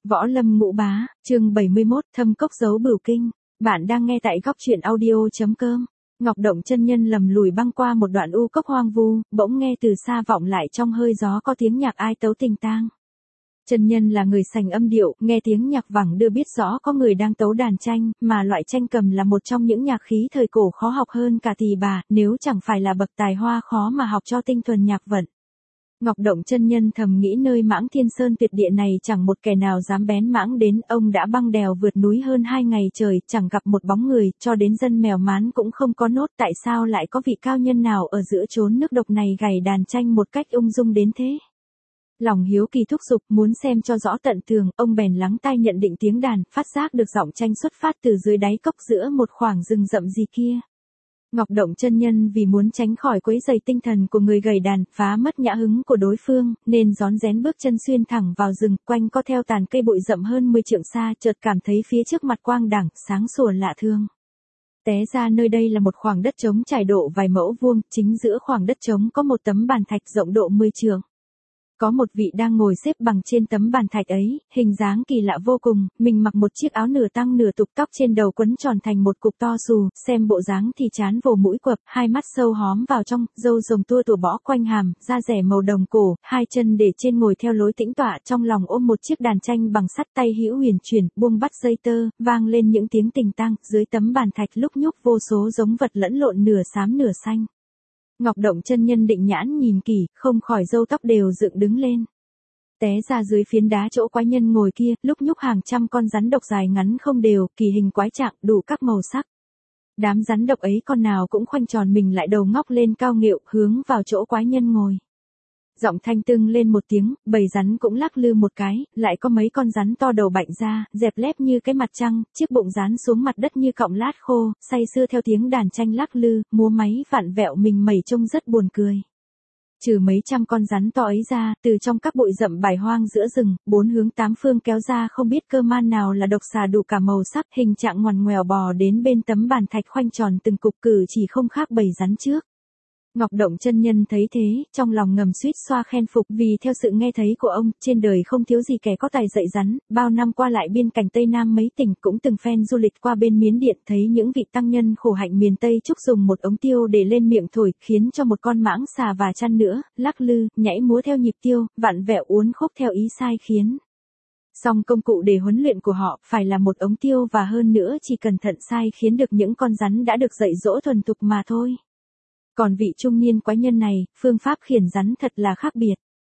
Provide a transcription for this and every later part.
Võ Lâm Ngũ Bá, chương 71, Thâm Cốc Giấu Bửu Kinh. Bạn đang nghe tại góc truyện audio.com. Ngọc Động chân nhân lầm lùi băng qua một đoạn u cốc hoang vu, bỗng nghe từ xa vọng lại trong hơi gió có tiếng nhạc ai tấu tình tang. Chân nhân là người sành âm điệu, nghe tiếng nhạc vẳng đưa biết rõ có người đang tấu đàn tranh, mà loại tranh cầm là một trong những nhạc khí thời cổ khó học hơn cả tỳ bà, nếu chẳng phải là bậc tài hoa khó mà học cho tinh thuần nhạc vận. Ngọc Động chân nhân thầm nghĩ nơi Mãng Thiên Sơn tuyệt địa này chẳng một kẻ nào dám bén mãng đến, ông đã băng đèo vượt núi hơn 2 ngày trời, chẳng gặp một bóng người, cho đến dân mèo mán cũng không có nốt, tại sao lại có vị cao nhân nào ở giữa chốn nước độc này gảy đàn tranh một cách ung dung đến thế? Lòng hiếu kỳ thúc giục muốn xem cho rõ tận tường, ông bèn lắng tai nhận định tiếng đàn, phát giác được giọng tranh xuất phát từ dưới đáy cốc giữa một khoảng rừng rậm gì kia. Ngọc Động chân nhân vì muốn tránh khỏi quấy rầy tinh thần của người gảy đàn, phá mất nhã hứng của đối phương, nên rón rén bước chân xuyên thẳng vào rừng, quanh co theo tàn cây bụi rậm hơn 10 trượng xa, chợt cảm thấy phía trước mặt quang đẳng, sáng sủa lạ thường. Té ra nơi đây là một khoảng đất trống trải độ vài mẫu vuông, chính giữa khoảng đất trống có một tấm bàn thạch rộng độ 10 trượng. Có một vị đang ngồi xếp bằng trên tấm bàn thạch ấy, hình dáng kỳ lạ vô cùng, mình mặc một chiếc áo nửa tăng nửa tục, tóc trên đầu quấn tròn thành một cục to xù, xem bộ dáng thì trán vồ mũi quặp, hai mắt sâu hóm vào trong, râu rồng tua tủa bõ quanh hàm, da rẻ màu đồng cổ, hai chân để trên ngồi theo lối tĩnh tọa, trong lòng ôm một chiếc đàn tranh bằng sắt, tay hữu huyền chuyển, buông bắt dây tơ, vang lên những tiếng tình tang, dưới tấm bàn thạch lúc nhúc vô số giống vật lẫn lộn nửa xám nửa xanh. Ngọc Động chân nhân định nhãn nhìn kỹ, không khỏi râu tóc đều dựng đứng lên. Té ra dưới phiến đá chỗ quái nhân ngồi kia, lúc nhúc hàng trăm con rắn độc dài ngắn không đều, kỳ hình quái trạng, đủ các màu sắc. Đám rắn độc ấy con nào cũng khoanh tròn mình lại đầu ngóc lên cao nghệu, hướng vào chỗ quái nhân ngồi. Giọng thanh tưng lên một tiếng, bầy rắn cũng lắc lư một cái, lại có mấy con rắn to đầu bạnh ra, dẹp lép như cái mặt trăng, chiếc bụng rán xuống mặt đất như cọng lát khô, say sưa theo tiếng đàn tranh lắc lư, múa máy vặn vẹo mình mẩy trông rất buồn cười. Trừ mấy trăm con rắn to ấy ra, từ trong các bụi rậm bãi hoang giữa rừng, bốn hướng tám phương kéo ra không biết cơ man nào là độc xà đủ cả màu sắc, hình trạng ngoằn ngoèo bò đến bên tấm bàn thạch khoanh tròn từng cục, cử chỉ không khác bầy rắn trước. Ngọc Động chân nhân thấy thế, trong lòng ngầm suýt xoa khen phục, vì theo sự nghe thấy của ông, trên đời không thiếu gì kẻ có tài dạy rắn, bao năm qua lại biên cảnh Tây Nam mấy tỉnh, cũng từng phen du lịch qua bên Miến Điện, thấy những vị tăng nhân khổ hạnh miền Tây Trúc dùng một ống tiêu để lên miệng thổi, khiến cho một con mãng xà và chăn nữa, lắc lư, nhảy múa theo nhịp tiêu, vặn vẹo uốn khúc theo ý sai khiến. Song công cụ để huấn luyện của họ phải là một ống tiêu, và hơn nữa chỉ cẩn thận sai khiến được những con rắn đã được dạy dỗ thuần thục mà thôi. Còn vị trung niên quái nhân này, phương pháp khiển rắn thật là khác biệt.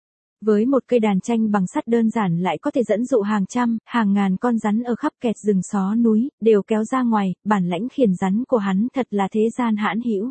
Với một cây đàn tranh bằng sắt đơn giản lại có thể dẫn dụ hàng trăm, hàng ngàn con rắn ở khắp kẹt rừng xó núi, đều kéo ra ngoài, bản lãnh khiển rắn của hắn thật là thế gian hãn hữu.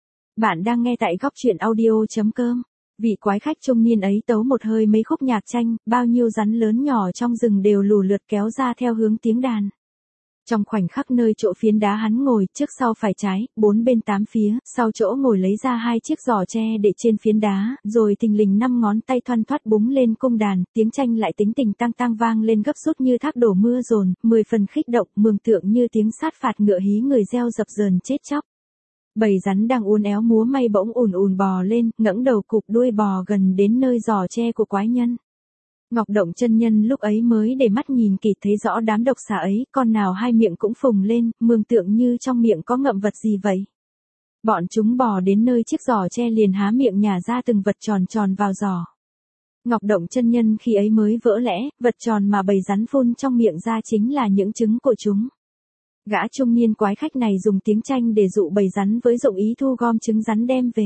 Bạn đang nghe tại góc truyện audio.com. Vị quái khách trung niên ấy tấu một hơi mấy khúc nhạc tranh, bao nhiêu rắn lớn nhỏ trong rừng đều lù lượt kéo ra theo hướng tiếng đàn. Trong khoảnh khắc nơi chỗ phiến đá hắn ngồi, trước sau phải trái, bốn bên tám phía, sau chỗ ngồi lấy ra hai chiếc giỏ tre để trên phiến đá, rồi thình lình 5 ngón tay thoăn thoắt búng lên cung đàn, tiếng tranh lại tính tình tang tang vang lên gấp rút như thác đổ mưa dồn, 10 phần khích động, mường tượng như tiếng sát phạt ngựa hí người reo dập dờn chết chóc. Bầy rắn đang uốn éo múa may bỗng ùn ùn bò lên, ngẩng đầu cụp đuôi bò gần đến nơi giỏ tre của quái nhân. Ngọc Động chân nhân lúc ấy mới để mắt nhìn kỹ thấy rõ đám độc xà ấy, con nào hai miệng cũng phùng lên, mường tượng như trong miệng có ngậm vật gì vậy. Bọn chúng bò đến nơi chiếc giỏ tre liền há miệng nhả ra từng vật tròn tròn vào giỏ. Ngọc Động chân nhân khi ấy mới vỡ lẽ, vật tròn mà bầy rắn phun trong miệng ra chính là những trứng của chúng. Gã trung niên quái khách này dùng tiếng tranh để dụ bầy rắn với dụng ý thu gom trứng rắn đem về.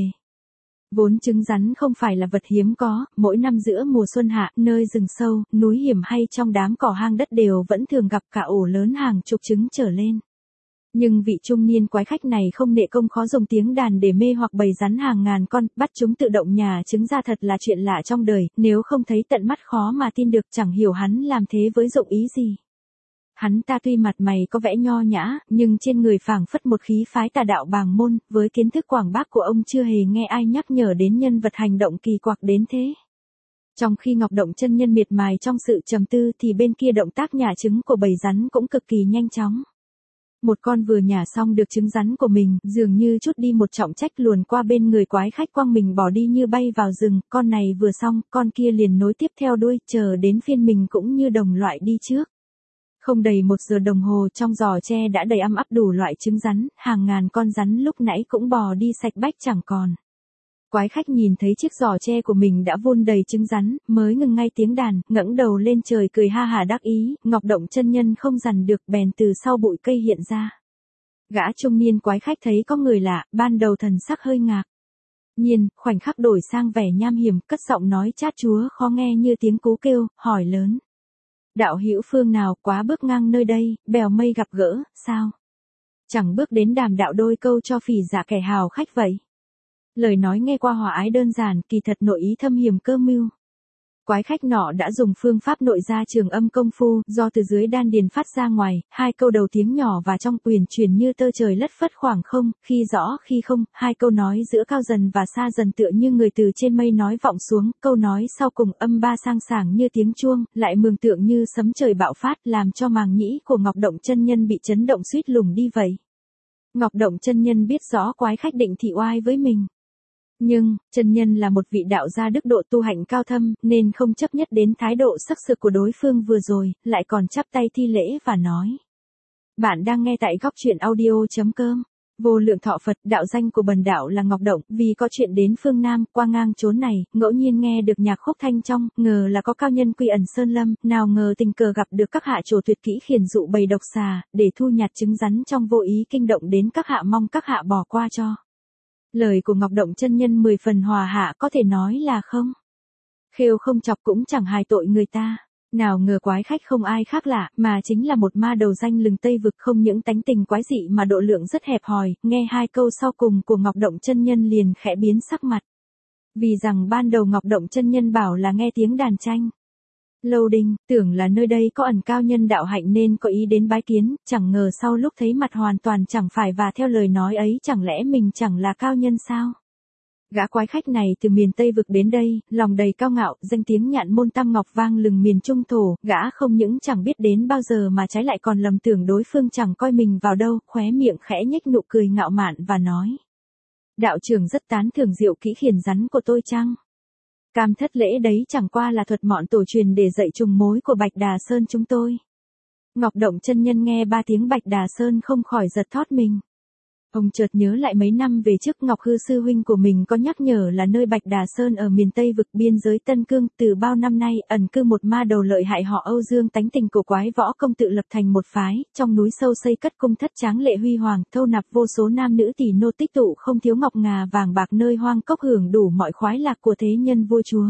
Vốn trứng rắn không phải là vật hiếm có, mỗi năm giữa mùa xuân hạ, nơi rừng sâu, núi hiểm hay trong đám cỏ hang đất đều vẫn thường gặp cả ổ lớn hàng chục trứng trở lên. Nhưng vị trung niên quái khách này không nệ công khó dùng tiếng đàn để mê hoặc bầy rắn hàng ngàn con, bắt chúng tự động nhả trứng ra thật là chuyện lạ trong đời, nếu không thấy tận mắt khó mà tin được, chẳng hiểu hắn làm thế với dụng ý gì. Hắn ta tuy mặt mày có vẻ nho nhã, nhưng trên người phảng phất một khí phái tà đạo bàng môn, với kiến thức quảng bác của ông chưa hề nghe ai nhắc nhở đến nhân vật hành động kỳ quặc đến thế. Trong khi Ngọc Động chân nhân miệt mài trong sự trầm tư thì bên kia động tác nhả trứng của bầy rắn cũng cực kỳ nhanh chóng. Một con vừa nhả xong được trứng rắn của mình, dường như chút đi một trọng trách luồn qua bên người quái khách quăng mình bỏ đi như bay vào rừng, con này vừa xong, con kia liền nối tiếp theo đuôi, chờ đến phiên mình cũng như đồng loại đi trước. Không đầy 1 giờ đồng hồ trong giò tre đã đầy ắp đủ loại trứng rắn, hàng ngàn con rắn lúc nãy cũng bò đi sạch bách chẳng còn. Quái khách nhìn thấy chiếc giò tre của mình đã vun đầy trứng rắn, mới ngừng ngay tiếng đàn, ngẩng đầu lên trời cười ha hả đắc ý, Ngọc Động chân nhân không dằn được bèn từ sau bụi cây hiện ra. Gã trung niên quái khách thấy có người lạ, ban đầu thần sắc hơi ngạc. Nhiên, khoảnh khắc đổi sang vẻ nham hiểm, cất giọng nói chát chúa khó nghe như tiếng cú kêu, hỏi lớn. Đạo hữu phương nào quá bước ngang nơi đây, bèo mây gặp gỡ, sao? Chẳng bước đến đàm đạo đôi câu cho phỉ giả kẻ hào khách vậy. Lời nói nghe qua hòa ái đơn giản, kỳ thật nội ý thâm hiểm cơ mưu. Quái khách nọ đã dùng phương pháp nội gia trường âm công phu, do từ dưới đan điền phát ra ngoài, 2 câu đầu tiếng nhỏ và trong uyển chuyển như tơ trời lất phất khoảng không, khi rõ khi không, 2 câu nói giữa cao dần và xa dần tựa như người từ trên mây nói vọng xuống, câu nói sau cùng âm ba sang sảng như tiếng chuông, lại mường tượng như sấm trời bạo phát, làm cho màng nhĩ của Ngọc Động chân nhân bị chấn động suýt lủng đi vậy. Ngọc Động chân nhân biết rõ quái khách định thị oai với mình. Nhưng, chân nhân là một vị đạo gia đức độ tu hạnh cao thâm, nên không chấp nhất đến thái độ sắc sược của đối phương vừa rồi, lại còn chắp tay thi lễ và nói. Bạn đang nghe tại góc truyện audio.com. Vô lượng thọ Phật, đạo danh của bần đạo là Ngọc Động, vì có chuyện đến phương Nam, qua ngang chốn này, ngẫu nhiên nghe được nhạc khúc thanh trong, ngờ là có cao nhân quy ẩn sơn lâm, nào ngờ tình cờ gặp được các hạ trổ tuyệt kỹ khiển dụ bầy độc xà, để thu nhặt trứng rắn trong vô ý kinh động đến các hạ, mong các hạ bỏ qua cho. Lời của Ngọc Động chân nhân 10 phần hòa hạ, có thể nói là không. Khêu không chọc cũng chẳng hại tội người ta. Nào ngờ quái khách không ai khác lạ, mà chính là một ma đầu danh lừng Tây Vực, không những tánh tình quái dị mà độ lượng rất hẹp hòi, nghe 2 câu sau cùng của Ngọc Động chân nhân liền khẽ biến sắc mặt. Vì rằng ban đầu Ngọc Động chân nhân bảo là nghe tiếng đàn tranh. Lâu Đinh, tưởng là nơi đây có ẩn cao nhân đạo hạnh nên có ý đến bái kiến, chẳng ngờ sau lúc thấy mặt hoàn toàn chẳng phải và theo lời nói ấy chẳng lẽ mình chẳng là cao nhân sao? Gã quái khách này từ miền Tây Vực đến đây, lòng đầy cao ngạo, danh tiếng nhạn môn tam ngọc vang lừng miền Trung thổ, gã không những chẳng biết đến bao giờ mà trái lại còn lầm tưởng đối phương chẳng coi mình vào đâu, khóe miệng khẽ nhếch nụ cười ngạo mạn và nói. Đạo trưởng rất tán thưởng diệu kỹ khiển rắn của tôi chăng? Cam thất lễ đấy chẳng qua là thuật mọn tổ truyền để dạy trùng mối của Bạch Đà Sơn chúng tôi. Ngọc Động chân nhân nghe 3 tiếng Bạch Đà Sơn không khỏi giật thót mình. Ông chợt nhớ lại mấy năm về trước Ngọc Hư sư huynh của mình có nhắc nhở là nơi Bạch Đà Sơn ở miền Tây Vực biên giới Tân Cương, từ bao năm nay ẩn cư một ma đầu lợi hại họ Âu Dương, tánh tình cổ quái, võ công tự lập thành một phái, trong núi sâu xây cất cung thất tráng lệ huy hoàng, thâu nạp vô số nam nữ tỷ nô, tích tụ không thiếu ngọc ngà vàng bạc, nơi hoang cốc hưởng đủ mọi khoái lạc của thế nhân vua chúa.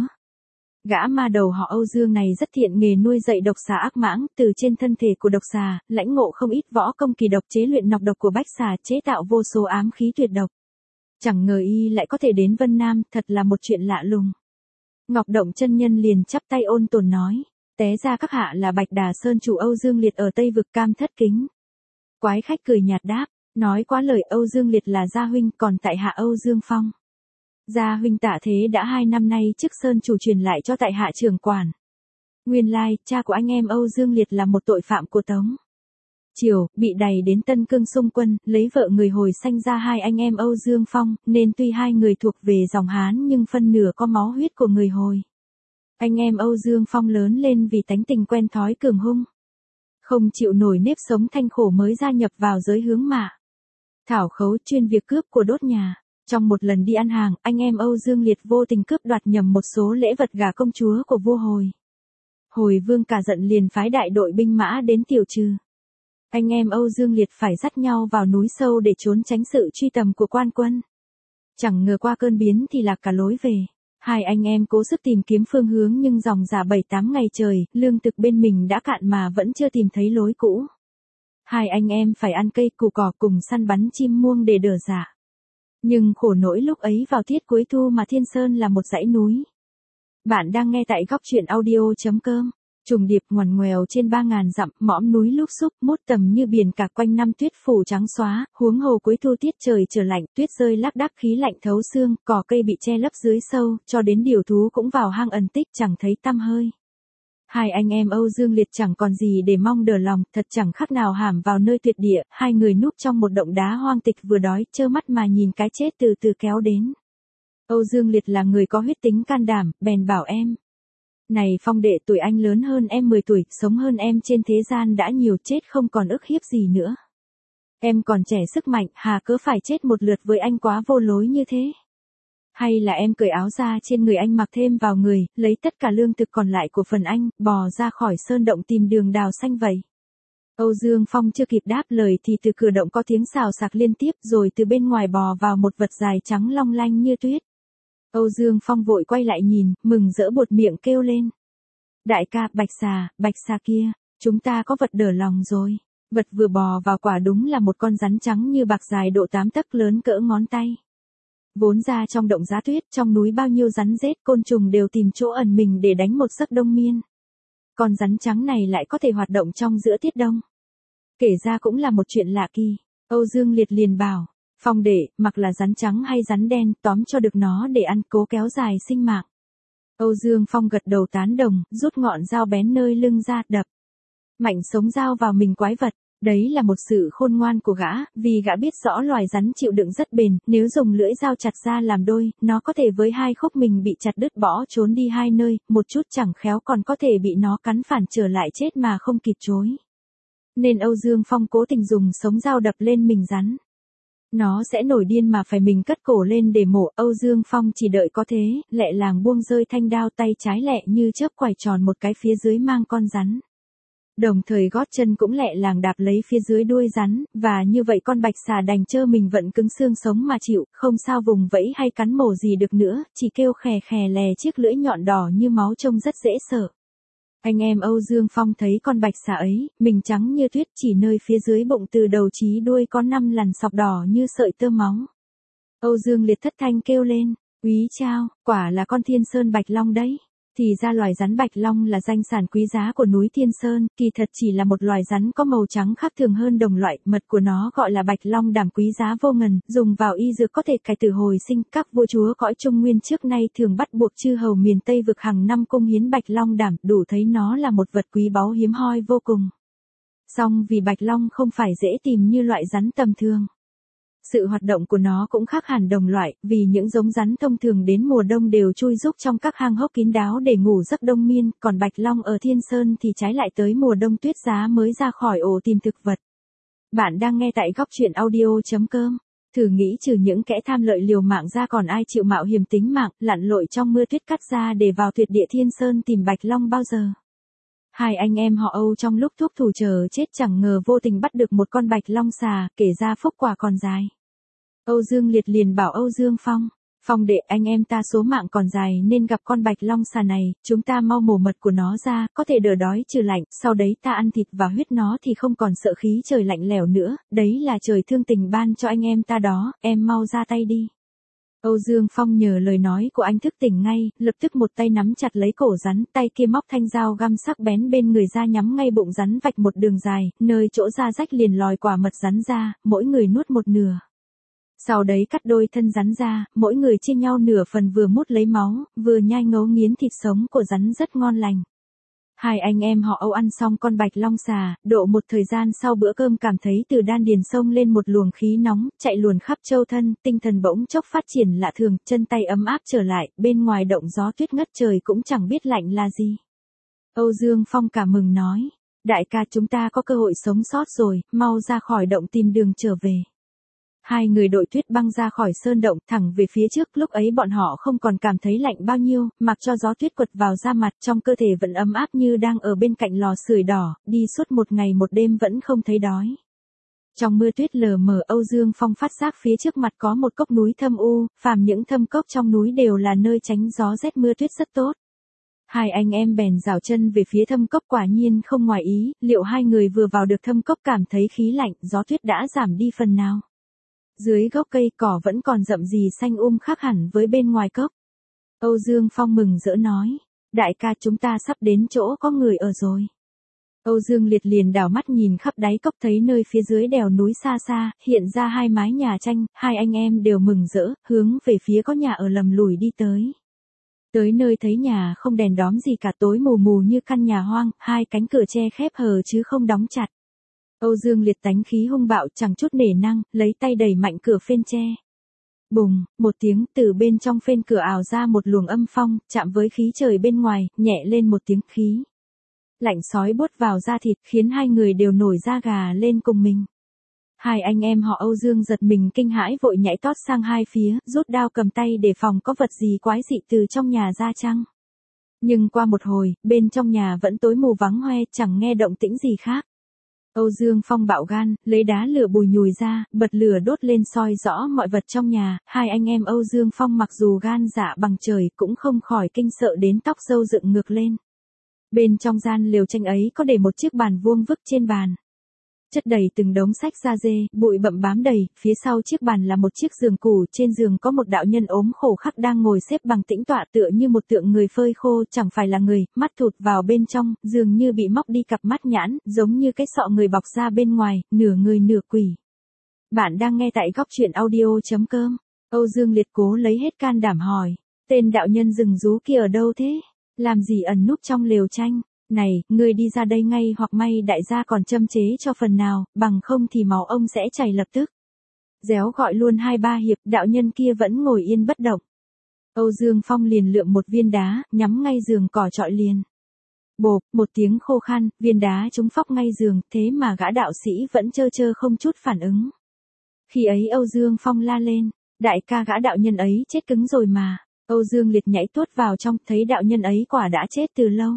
Gã ma đầu họ Âu Dương này rất thiện nghề nuôi dạy độc xà ác mãng, từ trên thân thể của độc xà, lãnh ngộ không ít võ công kỳ độc, chế luyện nọc độc của bách xà, chế tạo vô số ám khí tuyệt độc. Chẳng ngờ y lại có thể đến Vân Nam, thật là một chuyện lạ lùng. Ngọc Động chân nhân liền chắp tay ôn tồn nói, té ra các hạ là Bạch Đà Sơn chủ Âu Dương Liệt ở Tây Vực, cam thất kính. Quái khách cười nhạt đáp, nói quá lời, Âu Dương Liệt là gia huynh, còn tại hạ Âu Dương Phong. Gia huynh tạ thế đã 2 năm nay trước Sơn chủ truyền lại cho tại hạ trưởng quản. Nguyên lai, cha của anh em Âu Dương Liệt là một tội phạm của Tống Triều, bị đày đến Tân Cương xung quân, lấy vợ người Hồi sanh ra 2 anh em Âu Dương Phong, nên tuy 2 người thuộc về dòng Hán nhưng phân nửa có máu huyết của người Hồi. Anh em Âu Dương Phong lớn lên vì tánh tình quen thói cường hung, không chịu nổi nếp sống thanh khổ mới gia nhập vào giới hướng mạ thảo khấu, chuyên việc cướp của đốt nhà. Trong một lần đi ăn hàng, anh em Âu Dương Liệt vô tình cướp đoạt nhầm một số lễ vật gà công chúa của vua Hồi. Hồi vương cả giận liền phái đại đội binh mã đến tiêu trừ. Anh em Âu Dương Liệt phải dắt nhau vào núi sâu để trốn tránh sự truy tầm của quan quân. Chẳng ngờ qua cơn biến thì lạc cả lối về. 2 anh em cố sức tìm kiếm phương hướng nhưng dòng dã 7-8 ngày trời, lương thực bên mình đã cạn mà vẫn chưa tìm thấy lối cũ. 2 anh em phải ăn cây củ cỏ cùng săn bắn chim muông để đỡ dạ. Nhưng khổ nỗi lúc ấy vào tiết cuối thu mà Thiên Sơn là một dãy núi. Bạn đang nghe tại góc truyện audio.com. Trùng điệp ngoằn ngoèo trên 3.000 dặm, mõm núi lúc xúc, mốt tầm như biển, cả quanh năm tuyết phủ trắng xóa, huống hồ cuối thu tiết trời trở lạnh, tuyết rơi lác đác, khí lạnh thấu xương, cỏ cây bị che lấp dưới sâu, cho đến điều thú cũng vào hang ẩn tích chẳng thấy tăm hơi. Hai anh em Âu Dương Liệt chẳng còn gì để mong đỡ lòng, thật chẳng khác nào hãm vào nơi tuyệt địa, hai người núp trong một động đá hoang tịch vừa đói, trơ mắt mà nhìn cái chết từ từ kéo đến. Âu Dương Liệt là người có huyết tính can đảm, bèn bảo em. Này Phong đệ, tuổi anh lớn hơn em 10 tuổi, sống hơn em trên thế gian đã nhiều, chết không còn ức hiếp gì nữa. Em còn trẻ sức mạnh, hà cớ phải chết một lượt với anh quá vô lối như thế. Hay là em cởi áo ra trên người anh mặc thêm vào người, lấy tất cả lương thực còn lại của phần anh, bò ra khỏi sơn động tìm đường đào xanh vậy. Âu Dương Phong chưa kịp đáp lời thì từ cửa động có tiếng xào xạc liên tiếp, rồi từ bên ngoài bò vào một vật dài trắng long lanh như tuyết. Âu Dương Phong vội quay lại nhìn, mừng rỡ buột miệng kêu lên. Đại ca, bạch xà kia, chúng ta có vật đỡ lòng rồi. Vật vừa bò vào quả đúng là một con rắn trắng như bạc dài độ 8 tấc, lớn cỡ ngón tay. Vốn ra trong động giá tuyết, trong núi bao nhiêu rắn rết côn trùng đều tìm chỗ ẩn mình để đánh một giấc đông miên. Con rắn trắng này lại có thể hoạt động trong giữa tiết đông. Kể ra cũng là một chuyện lạ kỳ. Âu Dương Liệt liền bảo, Phong đệ, mặc là rắn trắng hay rắn đen, tóm cho được nó để ăn, cố kéo dài sinh mạng. Âu Dương Phong gật đầu tán đồng, rút ngọn dao bén nơi lưng ra, đập mạnh sống dao vào mình quái vật. Đấy là một sự khôn ngoan của gã, vì gã biết rõ loài rắn chịu đựng rất bền, nếu dùng lưỡi dao chặt ra làm đôi, nó có thể với hai khúc mình bị chặt đứt bỏ trốn đi hai nơi, một chút chẳng khéo còn có thể bị nó cắn phản trở lại chết mà không kịp chối. Nên Âu Dương Phong cố tình dùng sống dao đập lên mình rắn. Nó sẽ nổi điên mà phải mình cất cổ lên để mổ. Âu Dương Phong chỉ đợi có thế, lẹ làng buông rơi thanh đao, tay trái lẹ như chớp quải tròn một cái phía dưới mang con rắn. Đồng thời gót chân cũng lẹ làng đạp lấy phía dưới đuôi rắn, và như vậy con bạch xà đành trơ mình vẫn cứng xương sống mà chịu, không sao vùng vẫy hay cắn mổ gì được nữa, chỉ kêu khè khè lè chiếc lưỡi nhọn đỏ như máu trông rất dễ sợ. Anh em Âu Dương Phong thấy con bạch xà ấy, mình trắng như tuyết, chỉ nơi phía dưới bụng từ đầu chí đuôi có 5 lằn sọc đỏ như sợi tơ máu. Âu Dương Liệt thất thanh kêu lên, úy chao, quả là con Thiên Sơn Bạch Long đấy. Thì ra loài rắn Bạch Long là danh sản quý giá của núi Thiên Sơn, kỳ thật chỉ là một loài rắn có màu trắng khác thường hơn đồng loại, mật của nó gọi là Bạch Long đảm quý giá vô ngần, dùng vào y dược có thể cải tử hồi sinh, các vua chúa cõi Trung Nguyên trước nay thường bắt buộc chư hầu miền Tây vực hàng năm cung hiến Bạch Long đảm, đủ thấy nó là một vật quý báu hiếm hoi vô cùng. Song vì Bạch Long không phải dễ tìm như loại rắn tầm thường. Sự hoạt động của nó cũng khác hẳn đồng loại, vì những giống rắn thông thường đến mùa đông đều chui rúc trong các hang hốc kín đáo để ngủ giấc đông miên, còn Bạch Long ở Thiên Sơn thì trái lại tới mùa đông tuyết giá mới ra khỏi ổ tìm thực vật. Bạn đang nghe tại góc truyện audio.com. Thử nghĩ trừ những kẻ tham lợi liều mạng ra còn ai chịu mạo hiểm tính mạng, lặn lội trong mưa tuyết cắt ra để vào tuyệt địa Thiên Sơn tìm Bạch Long bao giờ. Hai anh em họ Âu trong lúc thuốc thủ chờ chết chẳng ngờ vô tình bắt được một con Bạch Long xà, kể ra phúc quả còn dài. Âu Dương Liệt liền bảo Âu Dương Phong, Phong đệ, anh em ta số mạng còn dài nên gặp con Bạch Long xà này, chúng ta mau mổ mật của nó ra, có thể đỡ đói trừ lạnh, sau đấy ta ăn thịt và huyết nó thì không còn sợ khí trời lạnh lẽo nữa, đấy là trời thương tình ban cho anh em ta đó, em mau ra tay đi. Âu Dương Phong nhờ lời nói của anh thức tỉnh ngay, lập tức một tay nắm chặt lấy cổ rắn, tay kia móc thanh dao găm sắc bén bên người ra nhắm ngay bụng rắn vạch một đường dài, nơi chỗ da rách liền lòi quả mật rắn ra, mỗi người nuốt một nửa. Sau đấy cắt đôi thân rắn ra, mỗi người chia nhau nửa phần vừa mút lấy máu, vừa nhai ngấu nghiến thịt sống của rắn rất ngon lành. Hai anh em họ Âu ăn xong con Bạch Long xà, độ một thời gian sau bữa cơm cảm thấy từ đan điền xông lên một luồng khí nóng, chạy luồn khắp châu thân, tinh thần bỗng chốc phát triển lạ thường, chân tay ấm áp trở lại, bên ngoài động gió tuyết ngất trời cũng chẳng biết lạnh là gì. Âu Dương Phong cảm mừng nói, đại ca chúng ta có cơ hội sống sót rồi, mau ra khỏi động tìm đường trở về. Hai người đội tuyết băng ra khỏi sơn động thẳng về phía trước, lúc ấy bọn họ không còn cảm thấy lạnh bao nhiêu, mặc cho gió tuyết quật vào da mặt, trong cơ thể vẫn ấm áp như đang ở bên cạnh lò sưởi đỏ, đi suốt một ngày một đêm vẫn không thấy đói. Trong mưa tuyết lờ mờ, Âu Dương Phong phát giác phía trước mặt có một cốc núi thâm u, phàm những thâm cốc trong núi đều là nơi tránh gió rét mưa tuyết rất tốt. Hai anh em bèn rảo chân về phía thâm cốc, quả nhiên không ngoài ý, liệu hai người vừa vào được thâm cốc cảm thấy khí lạnh, gió tuyết đã giảm đi phần nào. Dưới gốc cây cỏ vẫn còn rậm rì xanh khác hẳn với bên ngoài cốc. Âu Dương Phong mừng rỡ nói, đại ca chúng ta sắp đến chỗ có người ở rồi. Âu Dương Liệt liền đảo mắt nhìn khắp đáy cốc, thấy nơi phía dưới đèo núi xa xa, hiện ra hai mái nhà tranh, hai anh em đều mừng rỡ, hướng về phía có nhà ở lầm lùi đi tới. Tới nơi thấy nhà không đèn đóm gì cả, tối mù mù như căn nhà hoang, hai cánh cửa che khép hờ chứ không đóng chặt. Âu Dương Liệt tánh khí hung bạo chẳng chút nể năng, lấy tay đẩy mạnh cửa phên tre. Bùng, một tiếng, từ bên trong phên cửa ào ra một luồng âm phong, chạm với khí trời bên ngoài, nhẹ lên một tiếng, khí lạnh sói buốt vào da thịt, khiến hai người đều nổi da gà lên cùng mình. Hai anh em họ Âu Dương giật mình kinh hãi vội nhảy tót sang hai phía, rút đao cầm tay để phòng có vật gì quái dị từ trong nhà ra chăng. Nhưng qua một hồi, bên trong nhà vẫn tối mù vắng hoe, chẳng nghe động tĩnh gì khác. Âu Dương Phong bạo gan, lấy đá lửa bùi nhùi ra, bật lửa đốt lên soi rõ mọi vật trong nhà. Hai anh em Âu Dương Phong mặc dù gan dạ bằng trời cũng không khỏi kinh sợ đến tóc râu dựng ngược lên. Bên trong gian lều tranh ấy có để một chiếc bàn vuông vức, trên bàn chất đầy từng đống sách da dê, bụi bặm bám đầy, phía sau chiếc bàn là một chiếc giường cũ, trên giường có một đạo nhân ốm khổ khắc đang ngồi xếp bằng tĩnh tọa tựa như một tượng người phơi khô, chẳng phải là người, mắt thụt vào bên trong, dường như bị móc đi cặp mắt nhãn, giống như cái sọ người bọc ra bên ngoài, nửa người nửa quỷ. Bạn đang nghe tại góc truyện audio.com. Âu Dương Liệt cố lấy hết can đảm hỏi, tên đạo nhân rừng rú kia ở đâu thế? Làm gì ẩn núp trong lều tranh? Này, ngươi đi ra đây ngay, hoặc may đại gia còn châm chế cho phần nào, bằng không thì máu ông sẽ chảy lập tức. Réo gọi luôn 2-3 hiệp, đạo nhân kia vẫn ngồi yên bất động. Âu Dương Phong liền lượm một viên đá, nhắm ngay giường cỏ trọi liền. Bộp, một tiếng khô khan, viên đá trúng phóc ngay giường, thế mà gã đạo sĩ vẫn chơ chơ không chút phản ứng. Khi ấy Âu Dương Phong la lên, đại ca, gã đạo nhân ấy chết cứng rồi mà. Âu Dương Liệt nhảy tuốt vào trong, thấy đạo nhân ấy quả đã chết từ lâu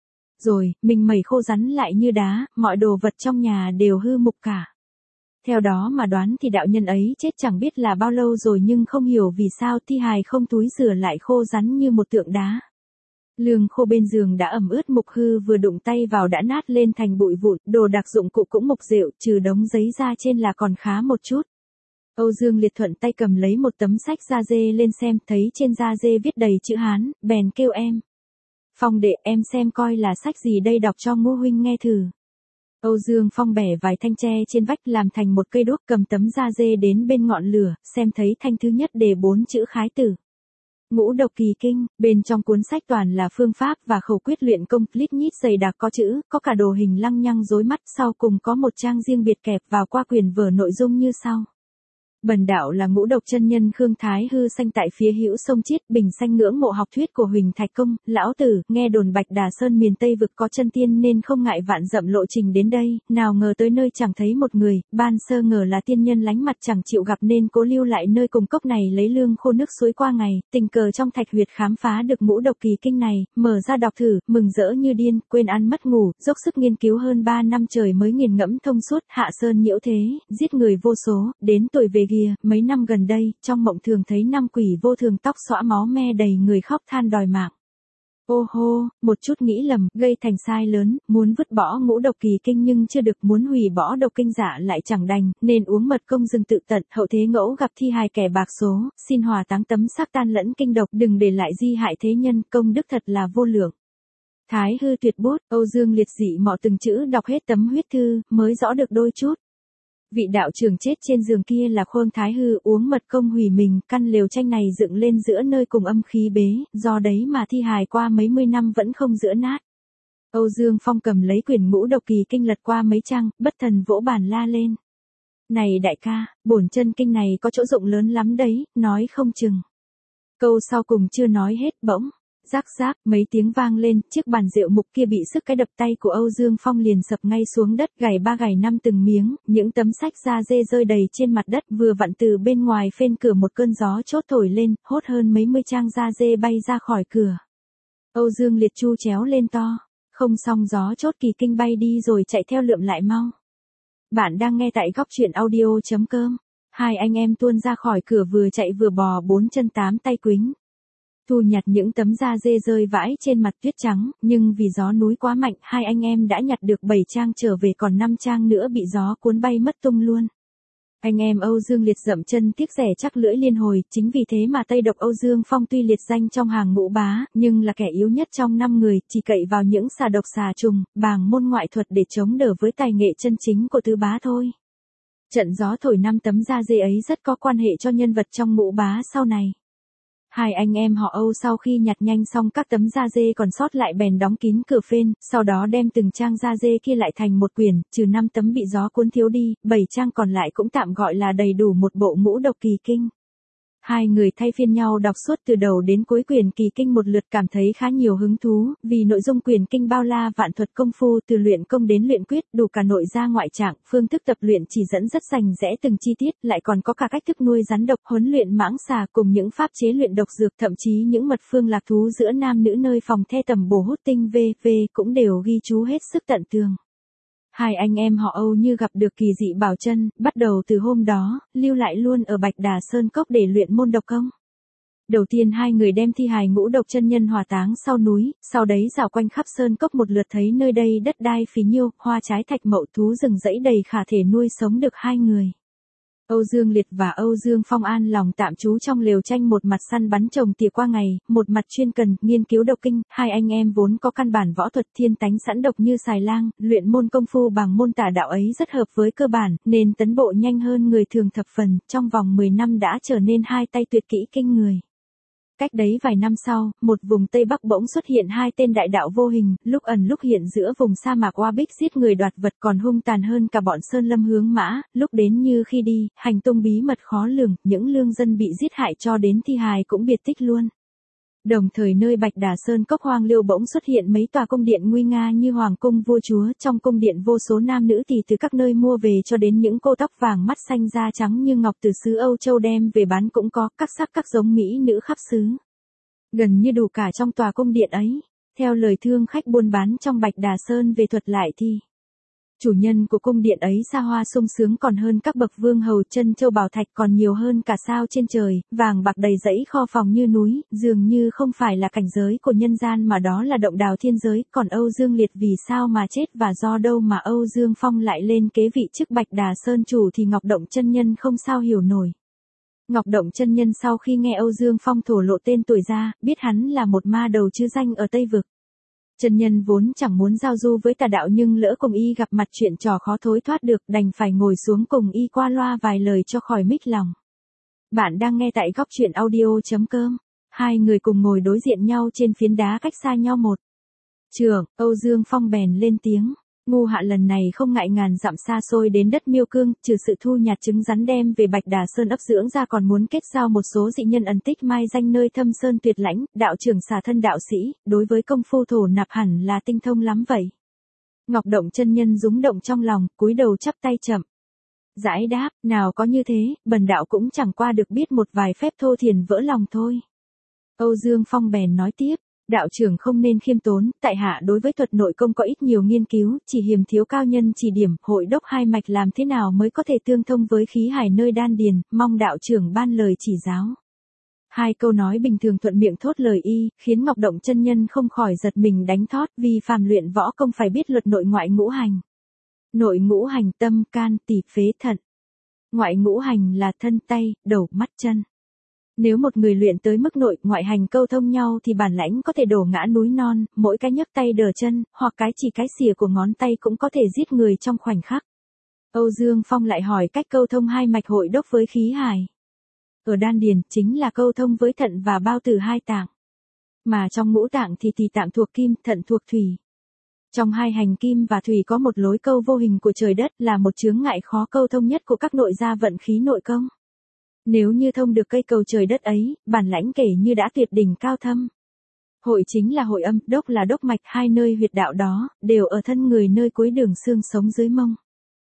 rồi, mình mẩy khô rắn lại như đá, mọi đồ vật trong nhà đều hư mục cả. Theo đó mà đoán thì đạo nhân ấy chết chẳng biết là bao lâu rồi, nhưng không hiểu vì sao thi hài không túi rửa lại khô rắn như một tượng đá. Lương khô bên giường đã ẩm ướt mục hư, vừa đụng tay vào đã nát lên thành bụi vụn, đồ đạc dụng cụ cũng mục rệu, trừ đống giấy ra trên là còn khá một chút. Âu Dương Liệt thuận tay cầm lấy một tấm sách da dê lên xem, thấy trên da dê viết đầy chữ Hán, bèn kêu em. Phong đệ, em xem coi là sách gì đây, đọc cho Ngô huynh nghe thử. Âu Dương Phong bẻ vài thanh tre trên vách làm thành một cây đuốc, cầm tấm da dê đến bên ngọn lửa, xem thấy thanh thứ nhất đề 4 chữ Khái Tử. Ngũ độc kỳ kinh, bên trong cuốn sách toàn là phương pháp và khẩu quyết luyện công, lít nhít dày đặc có chữ, có cả đồ hình lăng nhăng rối mắt, sau cùng có một trang riêng biệt kẹp vào qua quyển vở, nội dung như sau. Bần đạo là Ngũ độc chân nhân Khương Thái Hư, sanh tại phía hữu sông Chiết, Bình Xanh, ngưỡng mộ học thuyết của Huỳnh Thạch Công, lão tử, nghe đồn Bạch Đà Sơn miền Tây vực có chân tiên nên không ngại vạn dặm lộ trình đến đây, nào ngờ tới nơi chẳng thấy một người, ban sơ ngờ là tiên nhân lánh mặt chẳng chịu gặp nên cố lưu lại nơi cùng cốc này lấy lương khô nước suối qua ngày, tình cờ trong thạch huyệt khám phá được Ngũ độc kỳ kinh này, mở ra đọc thử, mừng rỡ như điên, quên ăn mất ngủ, dốc sức nghiên cứu hơn 3 năm trời mới nghiền ngẫm thông suốt, hạ sơn nhiễu thế, giết người vô số, đến tuổi về gìa, mấy năm gần đây, trong mộng thường thấy 5 quỷ vô thường tóc xõa máu me đầy người khóc than đòi mạng. Ô hô, một chút nghĩ lầm, gây thành sai lớn, muốn vứt bỏ Ngũ độc kỳ kinh nhưng chưa được, muốn hủy bỏ độc kinh giả lại chẳng đành, nên uống mật công dừng tự tận, hậu thế ngẫu gặp thi hài kẻ bạc số, xin hòa táng tấm xác tan lẫn kinh độc, đừng để lại di hại thế nhân, công đức thật là vô lượng. Thái Hư tuyệt bút, Âu Dương Liệt dị mọ từng chữ đọc hết tấm huyết thư, mới rõ được đôi chút. Vị đạo trưởng chết trên giường kia là Khương Thái Hư, uống mật công hủy mình, căn lều tranh này dựng lên giữa nơi cùng âm khí bế, do đấy mà thi hài qua mấy mươi năm vẫn không giữa nát. Âu Dương Phong cầm lấy quyển Ngũ độc kỳ kinh lật qua mấy trang, bất thần vỗ bàn la lên. Này đại ca, bổn chân kinh này có chỗ rộng lớn lắm đấy, nói không chừng. Câu sau cùng chưa nói hết, bỗng rắc rác, mấy tiếng vang lên, chiếc bàn rượu mục kia bị sức cái đập tay của Âu Dương Phong liền sập ngay xuống đất, gảy 3 gảy 5 từng miếng, những tấm sách da dê rơi đầy trên mặt đất, vừa vặn từ bên ngoài phên cửa một cơn gió chốt thổi lên, hốt hơn mấy mươi trang da dê bay ra khỏi cửa. Âu Dương Liệt chu chéo lên to, không xong, gió chốt kỳ kinh bay đi rồi chạy theo lượm lại mau. Bạn đang nghe tại góc truyện audio.com. Hai anh em tuôn ra khỏi cửa vừa chạy vừa bò 4 chân 8 tay quính. Thu nhặt những tấm da dê rơi vãi trên mặt tuyết trắng, nhưng vì gió núi quá mạnh, hai anh em đã nhặt được 7 trang trở về, còn 5 trang nữa bị gió cuốn bay mất tung luôn. Anh em Âu Dương Liệt dậm chân tiếc rẻ chắc lưỡi liên hồi, chính vì thế mà Tây độc Âu Dương Phong tuy liệt danh trong hàng ngũ bá, nhưng là kẻ yếu nhất trong 5 người, chỉ cậy vào những xà độc xà trùng, bàng môn ngoại thuật để chống đỡ với tài nghệ chân chính của tứ bá thôi. Trận gió thổi 5 tấm da dê ấy rất có quan hệ cho nhân vật trong ngũ bá sau này. Hai anh em họ Âu sau khi nhặt nhanh xong các tấm da dê còn sót lại bèn đóng kín cửa phên, sau đó đem từng trang da dê kia lại thành một quyển, trừ 5 tấm bị gió cuốn thiếu đi, 7 trang còn lại cũng tạm gọi là đầy đủ một bộ ngũ độc kỳ kinh. Hai người thay phiên nhau đọc suốt từ đầu đến cuối quyển kỳ kinh một lượt, cảm thấy khá nhiều hứng thú, vì nội dung quyển kinh bao la vạn thuật công phu từ luyện công đến luyện quyết, đủ cả nội gia ngoại trạng, phương thức tập luyện chỉ dẫn rất rành rẽ từng chi tiết, lại còn có cả cách thức nuôi rắn độc, huấn luyện mãng xà cùng những pháp chế luyện độc dược, thậm chí những mật phương lạc thú giữa nam nữ nơi phòng the tầm bổ hút tinh v.v. cũng đều ghi chú hết sức tận tường. Hai anh em họ Âu như gặp được kỳ dị bảo chân, bắt đầu từ hôm đó, lưu lại luôn ở Bạch Đà Sơn Cốc để luyện môn độc công. Đầu tiên hai người đem thi hài ngũ độc chân nhân hỏa táng sau núi, sau đấy dạo quanh khắp Sơn Cốc một lượt, thấy nơi đây đất đai phí nhiêu, hoa trái thạch mậu, thú rừng rẫy đầy, khả thể nuôi sống được hai người. Âu Dương Liệt và Âu Dương Phong an lòng tạm trú trong lều tranh, một mặt săn bắn trồng tỉa qua ngày, một mặt chuyên cần nghiên cứu độc kinh. Hai anh em vốn có căn bản võ thuật thiên tánh sẵn độc như xài lang, luyện môn công phu bằng môn tả đạo ấy rất hợp với cơ bản, nên tấn bộ nhanh hơn người thường thập phần, trong vòng 10 năm đã trở nên hai tay tuyệt kỹ kinh người. Cách đấy vài năm sau, một vùng Tây Bắc bỗng xuất hiện hai tên đại đạo vô hình, lúc ẩn lúc hiện giữa vùng sa mạc Oa Bích, giết người đoạt vật, còn hung tàn hơn cả bọn Sơn Lâm Hướng Mã, lúc đến như khi đi, hành tung bí mật khó lường, những lương dân bị giết hại cho đến thi hài cũng biệt tích luôn. Đồng thời nơi Bạch Đà Sơn Cốc hoang liêu bỗng xuất hiện mấy tòa cung điện nguy nga như hoàng cung vua chúa, trong cung điện vô số nam nữ thì từ các nơi mua về, cho đến những cô tóc vàng mắt xanh da trắng như ngọc từ xứ Âu Châu đem về bán cũng có, các sắc các giống mỹ nữ khắp xứ. Gần như đủ cả trong tòa cung điện ấy. Theo lời thương khách buôn bán trong Bạch Đà Sơn về thuật lại thì chủ nhân của cung điện ấy xa hoa sung sướng còn hơn các bậc vương hầu, chân châu bảo thạch còn nhiều hơn cả sao trên trời, vàng bạc đầy dãy kho phòng như núi, dường như không phải là cảnh giới của nhân gian mà đó là động đào thiên giới. Còn Âu Dương Liệt vì sao mà chết và do đâu mà Âu Dương Phong lại lên kế vị chức Bạch Đà Sơn chủ thì Ngọc Động chân nhân không sao hiểu nổi. Ngọc Động chân nhân sau khi nghe Âu Dương Phong thổ lộ tên tuổi ra, biết hắn là một ma đầu chứ danh ở Tây Vực. Chân nhân vốn chẳng muốn giao du với tà đạo, nhưng lỡ cùng y gặp mặt chuyện trò khó thối thoát được, đành phải ngồi xuống cùng y qua loa vài lời cho khỏi mích lòng. Bạn đang nghe tại góc truyện audio.com. Hai người cùng ngồi đối diện nhau trên phiến đá cách xa nhau một trường, Âu Dương Phong bèn lên tiếng. Ngu hạ lần này không ngại ngàn dặm xa xôi đến đất Miêu Cương, trừ sự thu nhặt trứng rắn đem về Bạch Đà Sơn ấp dưỡng ra, còn muốn kết giao một số dị nhân ẩn tích mai danh nơi thâm sơn tuyệt lãnh. Đạo trưởng xả thân đạo sĩ, đối với công phu thổ nạp hẳn là tinh thông lắm vậy. Ngọc Động chân nhân rúng động trong lòng, cúi đầu chắp tay chậm giải đáp, nào có như thế, bần đạo cũng chẳng qua được biết một vài phép thô thiền vỡ lòng thôi. Âu Dương Phong bèn nói tiếp. Đạo trưởng không nên khiêm tốn, tại hạ đối với thuật nội công có ít nhiều nghiên cứu, chỉ hiềm thiếu cao nhân chỉ điểm, hội đốc hai mạch làm thế nào mới có thể tương thông với khí hải nơi đan điền, mong đạo trưởng ban lời chỉ giáo. Hai câu nói bình thường thuận miệng thốt lời y, khiến Ngọc Động chân nhân không khỏi giật mình đánh thót, vì phàm luyện võ công phải biết luật nội ngoại ngũ hành. Nội ngũ hành tâm, can, tỳ, phế, thận. Ngoại ngũ hành là thân, tay, đầu, mắt, chân. Nếu một người luyện tới mức nội ngoại hành câu thông nhau thì bản lãnh có thể đổ ngã núi non, mỗi cái nhấc tay đờ chân, hoặc cái chỉ cái xìa của ngón tay cũng có thể giết người trong khoảnh khắc. Âu Dương Phong lại hỏi cách câu thông hai mạch hội đốc với khí hải. Ở đan điền chính là câu thông với thận và bao tử hai tạng. Mà trong ngũ tạng thì tạng thuộc kim, thận thuộc thủy. Trong hai hành kim và thủy có một lối câu vô hình của trời đất, là một chướng ngại khó câu thông nhất của các nội gia vận khí nội công. Nếu như thông được cây cầu trời đất ấy, bản lãnh kể như đã tuyệt đỉnh cao thâm. Hội chính là hội âm, đốc là đốc mạch, hai nơi huyệt đạo đó, đều ở thân người nơi cuối đường xương sống dưới mông.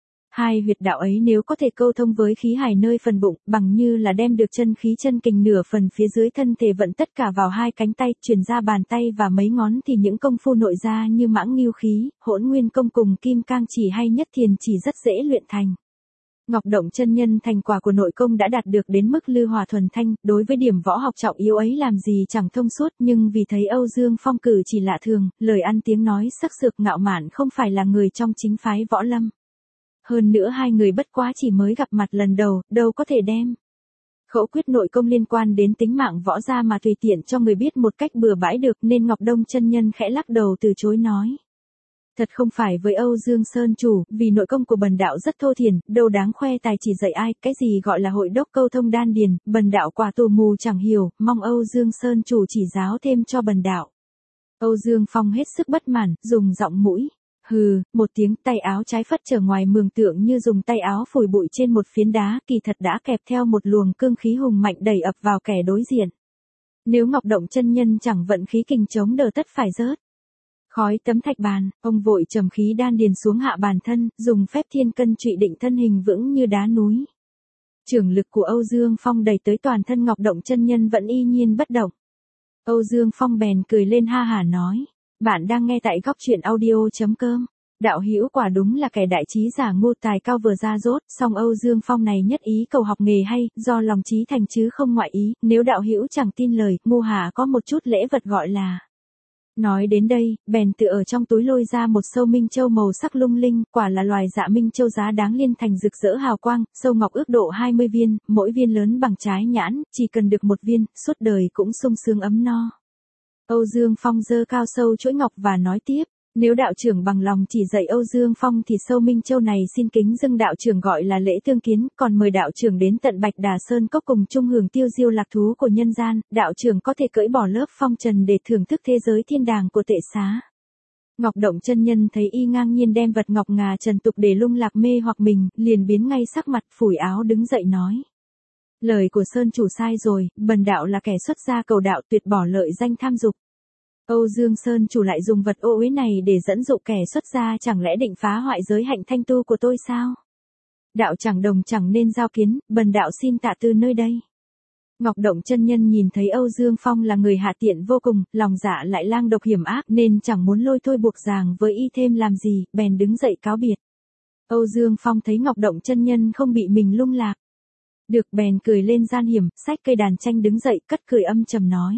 Hai huyệt đạo ấy nếu có thể câu thông với khí hải nơi phần bụng, bằng như là đem được chân khí chân kình nửa phần phía dưới thân thể vận tất cả vào hai cánh tay, truyền ra bàn tay và mấy ngón, thì những công phu nội gia như mãng nghiêu khí, hỗn nguyên công cùng kim cang chỉ hay nhất thiền chỉ rất dễ luyện thành. Ngọc Động chân nhân thành quả của nội công đã đạt được đến mức lư hòa thuần thanh, đối với điểm võ học trọng yếu ấy làm gì chẳng thông suốt, nhưng vì thấy Âu Dương Phong cử chỉ lạ thường, lời ăn tiếng nói sắc sược ngạo mạn, không phải là người trong chính phái võ lâm. Hơn nữa hai người bất quá chỉ mới gặp mặt lần đầu, đâu có thể đem khẩu quyết nội công liên quan đến tính mạng võ gia mà tùy tiện cho người biết một cách bừa bãi được, nên Ngọc Đông chân nhân khẽ lắc đầu từ chối nói. Thật không phải với Âu Dương Sơn chủ, vì nội công của bần đạo rất thô thiển, đâu đáng khoe tài chỉ dạy ai, cái gì gọi là hội đốc câu thông đan điền, bần đạo quả tù mù chẳng hiểu, mong Âu Dương Sơn chủ chỉ giáo thêm cho bần đạo. Âu Dương Phong hết sức bất mãn, dùng giọng mũi. Hừ, một tiếng, tay áo trái phất trở ngoài mường tượng như dùng tay áo phủi bụi trên một phiến đá, kỳ thật đã kẹp theo một luồng cương khí hùng mạnh đẩy ập vào kẻ đối diện. Nếu Ngọc Động chân nhân chẳng vận khí kình chống đỡ tất phải rớt. Khói tấm thạch bàn, ông vội trầm khí đan điền xuống hạ bàn thân, dùng phép thiên cân trụy định thân hình vững như đá núi. Trưởng lực của Âu Dương Phong đẩy tới toàn thân Ngọc Động chân nhân vẫn y nhiên bất động. Âu Dương Phong bèn cười lên ha hả nói, bạn đang nghe tại góc truyện audio.com. Đạo hữu quả đúng là kẻ đại trí giả ngu tài cao vừa ra dốt, song Âu Dương Phong này nhất ý cầu học nghề hay, do lòng trí thành chứ không ngoại ý, nếu đạo hữu chẳng tin lời, ngu hà có một chút lễ vật gọi là. Nói đến đây, bèn tự ở trong túi lôi ra một sâu minh châu màu sắc lung linh, quả là loài dạ minh châu giá đáng liên thành rực rỡ hào quang, sâu ngọc ước độ 20 viên, mỗi viên lớn bằng trái nhãn, chỉ cần được một viên, suốt đời cũng sung sướng ấm no. Âu Dương Phong giơ cao sâu chuỗi ngọc và nói tiếp, nếu đạo trưởng bằng lòng chỉ dạy Âu Dương Phong thì sâu minh châu này xin kính dâng đạo trưởng gọi là lễ thương kiến, còn mời đạo trưởng đến tận Bạch Đà Sơn Cốc cùng chung hưởng tiêu diêu lạc thú của nhân gian, đạo trưởng có thể cởi bỏ lớp phong trần để thưởng thức thế giới thiên đàng của tệ xá. Ngọc Động chân nhân thấy y ngang nhiên đem vật ngọc ngà trần tục để lung lạc mê hoặc mình, liền biến ngay sắc mặt, phủi áo đứng dậy nói. Lời của Sơn chủ sai rồi, bần đạo là kẻ xuất gia cầu đạo tuyệt bỏ lợi danh tham dục. Âu Dương Sơn chủ lại dùng vật ô uế này để dẫn dụ kẻ xuất gia, chẳng lẽ định phá hoại giới hạnh thanh tu của tôi sao? Đạo chẳng đồng chẳng nên giao kiến, bần đạo xin tạ từ nơi đây. Ngọc Động chân nhân nhìn thấy Âu Dương Phong là người hạ tiện vô cùng, lòng dạ lại lang độc hiểm ác nên chẳng muốn lôi thôi buộc ràng với y thêm làm gì, bèn đứng dậy cáo biệt. Âu Dương Phong thấy Ngọc Động chân nhân không bị mình lung lạc. Được bèn cười lên gian hiểm, xách cây đàn tranh đứng dậy, cất cười âm trầm nói.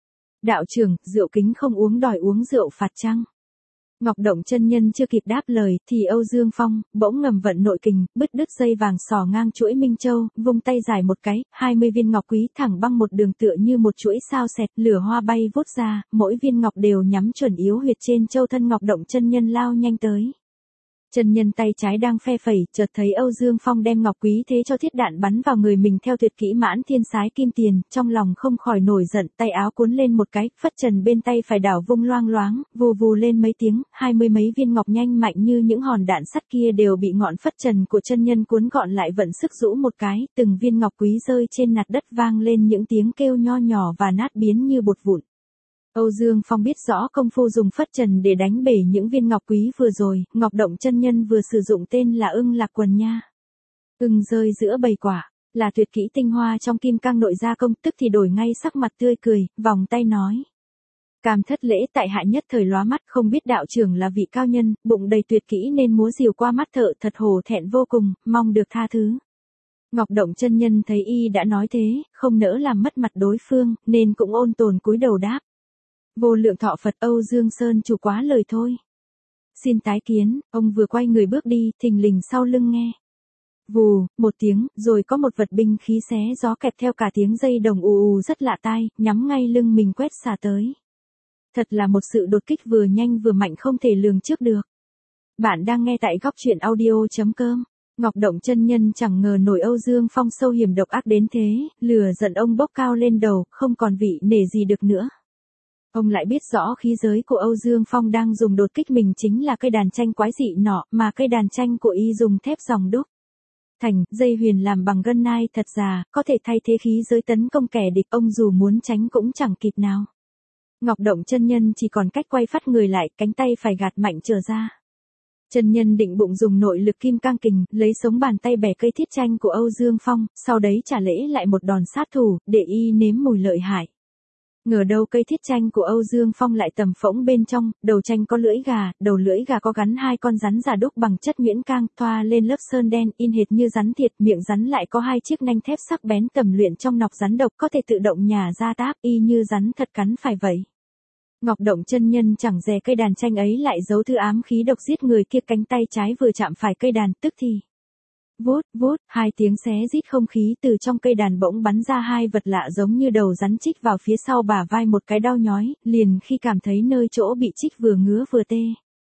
Đạo trưởng, rượu kính không uống đòi uống rượu phạt chăng? Ngọc Động chân nhân chưa kịp đáp lời, thì Âu Dương Phong, bỗng ngầm vận nội kình, bứt đứt dây vàng xỏ ngang chuỗi Minh Châu, vung tay giải một cái, 20 viên ngọc quý thẳng băng một đường tựa như một chuỗi sao xẹt, lửa hoa bay vút ra, mỗi viên ngọc đều nhắm chuẩn yếu huyệt trên châu thân Ngọc Động chân nhân lao nhanh tới. Chân nhân tay trái đang phe phẩy, chợt thấy Âu Dương Phong đem ngọc quý thế cho thiết đạn bắn vào người mình theo tuyệt kỹ mãn thiên sái kim tiền, trong lòng không khỏi nổi giận, tay áo cuốn lên một cái, phất trần bên tay phải đảo vung loang loáng, vù vù lên mấy tiếng, 20 mấy viên ngọc nhanh mạnh như những hòn đạn sắt kia đều bị ngọn phất trần của chân nhân cuốn gọn lại, vận sức rũ một cái, từng viên ngọc quý rơi trên nạt đất vang lên những tiếng kêu nho nhỏ và nát biến như bột vụn. Âu Dương Phong biết rõ công phu dùng phất trần để đánh bể những viên ngọc quý vừa rồi, Ngọc Động chân nhân vừa sử dụng tên là ưng lạc quần nha. Ưng rơi giữa bầy quả, là tuyệt kỹ tinh hoa trong kim cang nội gia công, tức thì đổi ngay sắc mặt tươi cười, vòng tay nói. Cam thất lễ tại hạ nhất thời lóa mắt, không biết đạo trưởng là vị cao nhân, bụng đầy tuyệt kỹ nên múa rìu qua mắt thợ, thật hổ thẹn vô cùng, mong được tha thứ. Ngọc Động chân nhân thấy y đã nói thế, không nỡ làm mất mặt đối phương, nên cũng ôn tồn cúi đầu đáp. Vô lượng thọ Phật, Âu Dương Sơn chủ quá lời thôi. Xin tái kiến, ông vừa quay người bước đi, thình lình sau lưng nghe. Vù, một tiếng, rồi có một vật binh khí xé gió kẹp theo cả tiếng dây đồng ù ù rất lạ tai, nhắm ngay lưng mình quét xả tới. Thật là một sự đột kích vừa nhanh vừa mạnh không thể lường trước được. Bạn đang nghe tại góc truyện audio.com. Ngọc Động chân nhân chẳng ngờ nổi Âu Dương Phong sâu hiểm độc ác đến thế, lửa giận ông bốc cao lên đầu, không còn vị nể gì được nữa. Ông lại biết rõ khí giới của Âu Dương Phong đang dùng đột kích mình chính là cây đàn tranh quái dị nọ, mà cây đàn tranh của y dùng thép ròng đúc thành, dây huyền làm bằng gân nai thật già, có thể thay thế khí giới tấn công kẻ địch, ông dù muốn tránh cũng chẳng kịp nào. Ngọc Động chân nhân chỉ còn cách quay phát người lại, cánh tay phải gạt mạnh trở ra. Chân nhân định bụng dùng nội lực kim cang kình, lấy sống bàn tay bẻ cây thiết tranh của Âu Dương Phong, sau đấy trả lễ lại một đòn sát thủ, để y nếm mùi lợi hại. Ngờ đâu cây thiết tranh của Âu Dương Phong lại tầm phỗng bên trong, đầu tranh có lưỡi gà, đầu lưỡi gà có gắn hai con rắn già đúc bằng chất nhuyễn cang, thoa lên lớp sơn đen, in hệt như rắn thiệt, miệng rắn lại có hai chiếc nanh thép sắc bén tầm luyện trong nọc rắn độc, có thể tự động nhả ra táp, y như rắn thật cắn phải vậy. Ngọc Động chân nhân chẳng dè cây đàn tranh ấy lại giấu thư ám khí độc giết người kia, cánh tay trái vừa chạm phải cây đàn, tức thì vút, vút, hai tiếng xé rít không khí từ trong cây đàn bỗng bắn ra hai vật lạ giống như đầu rắn chích vào phía sau bả vai một cái đau nhói, liền khi cảm thấy nơi chỗ bị chích vừa ngứa vừa tê.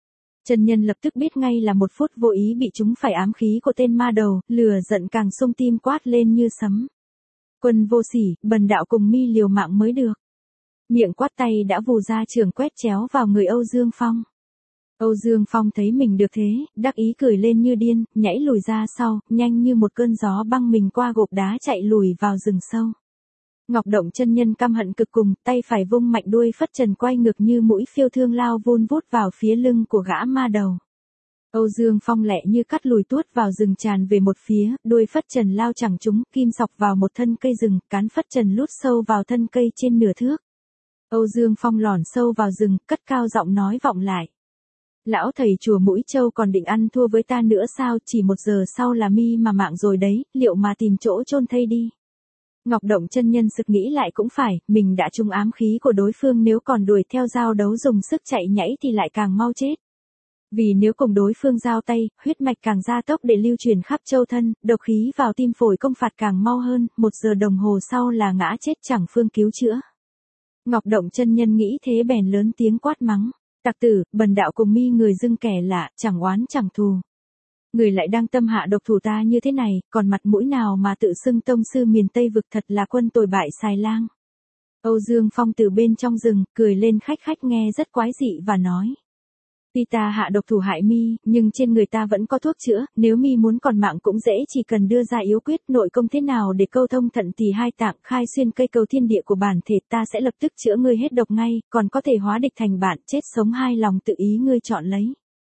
Chân nhân lập tức biết ngay là một phút vô ý bị chúng phải ám khí của tên ma đầu, lửa giận càng sung tim quát lên như sấm. Quân vô sỉ, bần đạo cùng mi liều mạng mới được. Miệng quát tay đã vù ra trường quét chéo vào người Âu Dương Phong. Âu Dương Phong thấy mình được thế, đắc ý cười lên như điên, nhảy lùi ra sau, nhanh như một cơn gió băng mình qua gộp đá chạy lùi vào rừng sâu. Ngọc Động chân nhân căm hận cực cùng, tay phải vung mạnh đuôi phất trần quay ngược như mũi phiêu thương lao vun vút vào phía lưng của gã ma đầu. Âu Dương Phong lẹ như cắt lùi tuốt vào rừng tràn về một phía, đuôi phất trần lao chẳng trúng, kim sọc vào một thân cây rừng, cán phất trần lút sâu vào thân cây trên nửa thước. Âu Dương Phong lòn sâu vào rừng, cất cao giọng nói vọng lại. Lão thầy chùa Mũi Châu còn định ăn thua với ta nữa sao, chỉ 1 giờ sau là mi mà mạng rồi đấy, liệu mà tìm chỗ chôn thây đi. Ngọc Động chân nhân sực nghĩ lại cũng phải, mình đã trúng ám khí của đối phương, nếu còn đuổi theo giao đấu dùng sức chạy nhảy thì lại càng mau chết. Vì nếu cùng đối phương giao tay, huyết mạch càng gia tốc để lưu truyền khắp châu thân, độc khí vào tim phổi công phạt càng mau hơn, 1 giờ đồng hồ sau là ngã chết chẳng phương cứu chữa. Ngọc Động chân nhân nghĩ thế bèn lớn tiếng quát mắng. Tặc tử, bần đạo cùng mi người dưng kẻ lạ, chẳng oán chẳng thù. Người lại đang tâm hạ độc thủ ta như thế này, còn mặt mũi nào mà tự xưng tông sư miền Tây vực, thật là quân tồi bại xài lang. Âu Dương Phong từ bên trong rừng, cười lên khách khách nghe rất quái dị và nói. Tuy ta hạ độc thủ hại mi, nhưng trên người ta vẫn có thuốc chữa, nếu mi muốn còn mạng cũng dễ, chỉ cần đưa ra yếu quyết nội công thế nào để câu thông thận thì hai tạng, khai xuyên cây cầu thiên địa của bản thể, ta sẽ lập tức chữa ngươi hết độc ngay, còn có thể hóa địch thành bạn, chết sống hai lòng tự ý ngươi chọn lấy.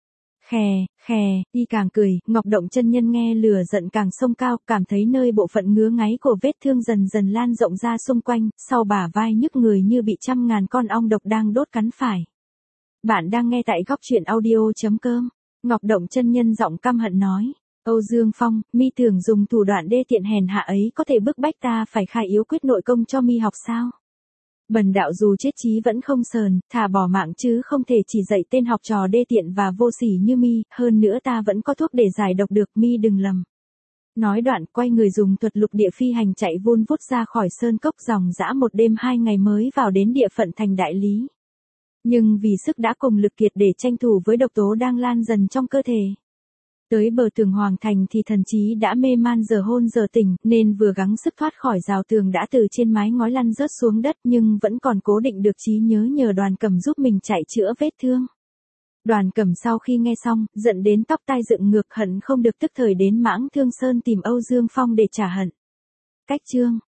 Khè, y càng cười, Ngọc Động chân nhân nghe lửa giận càng sông cao, cảm thấy nơi bộ phận ngứa ngáy của vết thương dần dần lan rộng ra xung quanh, sau bả vai nhức người như bị 100.000 con ong độc đang đốt cắn phải. Bạn đang nghe tại góc truyện audio.com. Ngọc Động chân nhân giọng căm hận nói. Âu Dương Phong, mi tưởng dùng thủ đoạn đê tiện hèn hạ ấy có thể bức bách ta phải khai yếu quyết nội công cho mi học sao? Bần đạo dù chết chí vẫn không sờn, thà bỏ mạng chứ không thể chỉ dạy tên học trò đê tiện và vô sỉ như mi, hơn nữa ta vẫn có thuốc để giải độc được, mi đừng lầm. Nói đoạn quay người dùng thuật lục địa phi hành chạy vun vút ra khỏi sơn cốc, dòng dã 1 đêm 2 ngày mới vào đến địa phận thành Đại Lý. Nhưng vì sức đã cùng lực kiệt để tranh thủ với độc tố đang lan dần trong cơ thể. Tới bờ tường hoàng thành thì thần trí đã mê man giờ hôn giờ tỉnh, nên vừa gắng sức thoát khỏi rào tường đã từ trên mái ngói lăn rớt xuống đất, nhưng vẫn còn cố định được trí nhớ nhờ Đoàn Cẩm giúp mình chạy chữa vết thương. Đoàn Cẩm sau khi nghe xong, giận đến tóc tai dựng ngược, hận không được tức thời đến Mãng Thương Sơn tìm Âu Dương Phong để trả hận. Cách chương